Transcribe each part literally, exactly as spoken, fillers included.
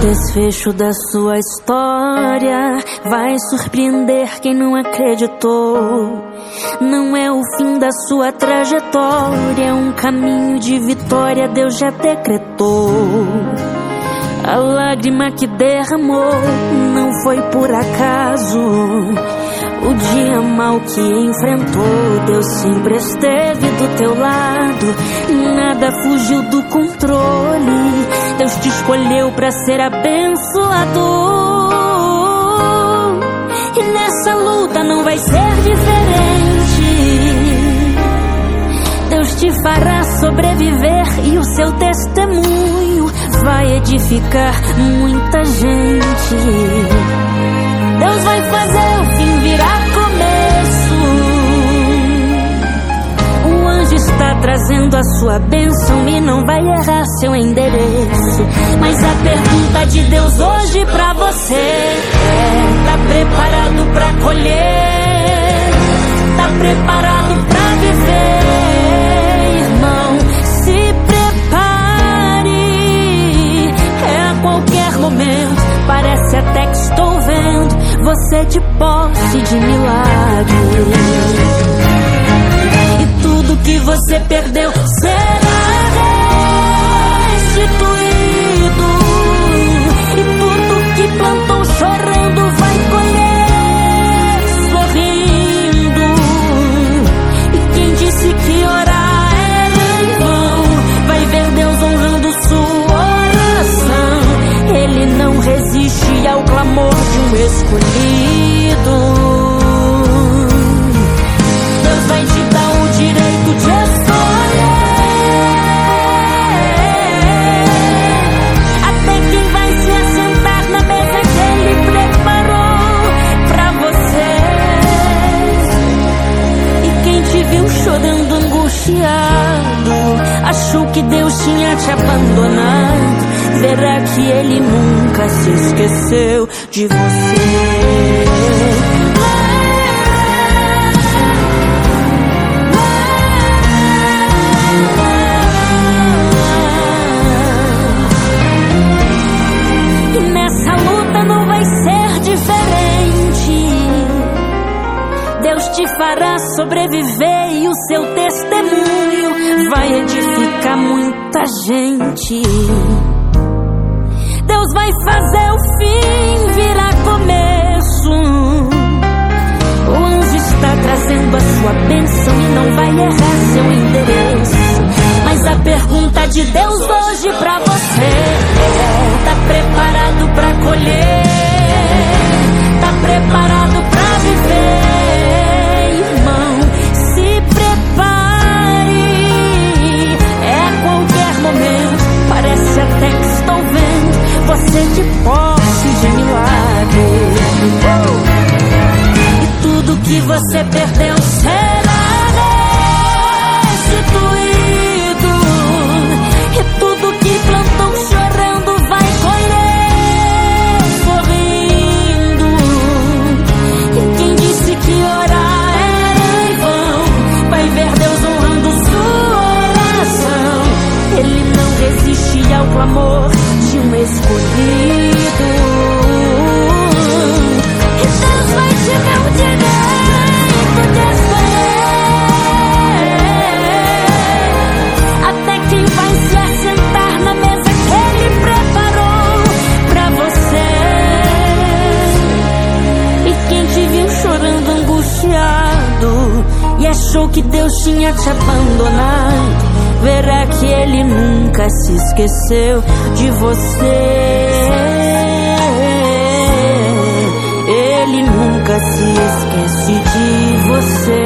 Desfecho da sua história vai surpreender quem não acreditou. Não é o fim da sua trajetória, é um caminho de vitória, Deus já decretou. A lágrima que derramou não foi por acaso. O dia mau que enfrentou, Deus sempre esteve do teu lado. Nada fugiu do controle, Deus te escolheu pra ser abençoador. E nessa luta não vai ser diferente. Deus te fará sobreviver e o seu testemunho vai edificar muita gente. Deus vai fazer o fim virar começo. O anjo está trazendo a sua bênção e não vai errar seu endereço. Mas a pergunta de Deus hoje pra você é: tá preparado pra colher? Tá preparado pra viver? Irmão, se prepare. É a qualquer momento, parece até que estou vendo você de posse de milagre. E tudo que você perdeu será restituído. E tudo que plantou chorando vai colher sorrindo. E quem disse que orar era em vão vai ver Deus honrando sua oração. Ele não resiste ao clamor de um escolhido. Deus vai te dar o direito de escolher. Até quem vai se assentar na mesa que Ele preparou pra você. E quem te viu chorando angustiado, achou que Deus tinha te abandonado, verá que Ele nunca se esqueceu de você. E nessa luta não vai ser diferente. Deus te fará sobreviver e o seu testemunho vai edificar muita gente. Deus vai fazer o fim virar começo. O anjo está trazendo a sua bênção e não vai errar seu endereço. Mas a pergunta de Deus hoje pra você é: tá preparado pra colher? Tá preparado pra viver? Irmão, se prepare. É a qualquer momento, parece até que estou vendo você de posse de milagre. E tudo que você perdeu será restituído. E tudo que plantou chorando vai colher sorrindo. E quem disse que orar era em vão vai ver Deus honrando sua oração. Ele não resiste ao clamor de um escolhido. E Deus vai te dar o direito de escolher. Até quem vai se assentar na mesa que Ele preparou pra você. E quem te viu chorando angustiado e achou que Deus tinha te abandonado, verá que Ele nunca se esqueceu de você. Ele nunca se esquece de você.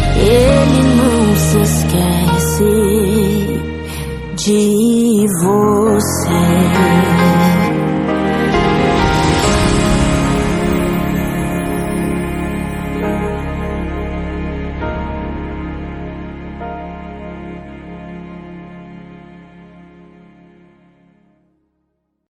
Ele não se esquece de você.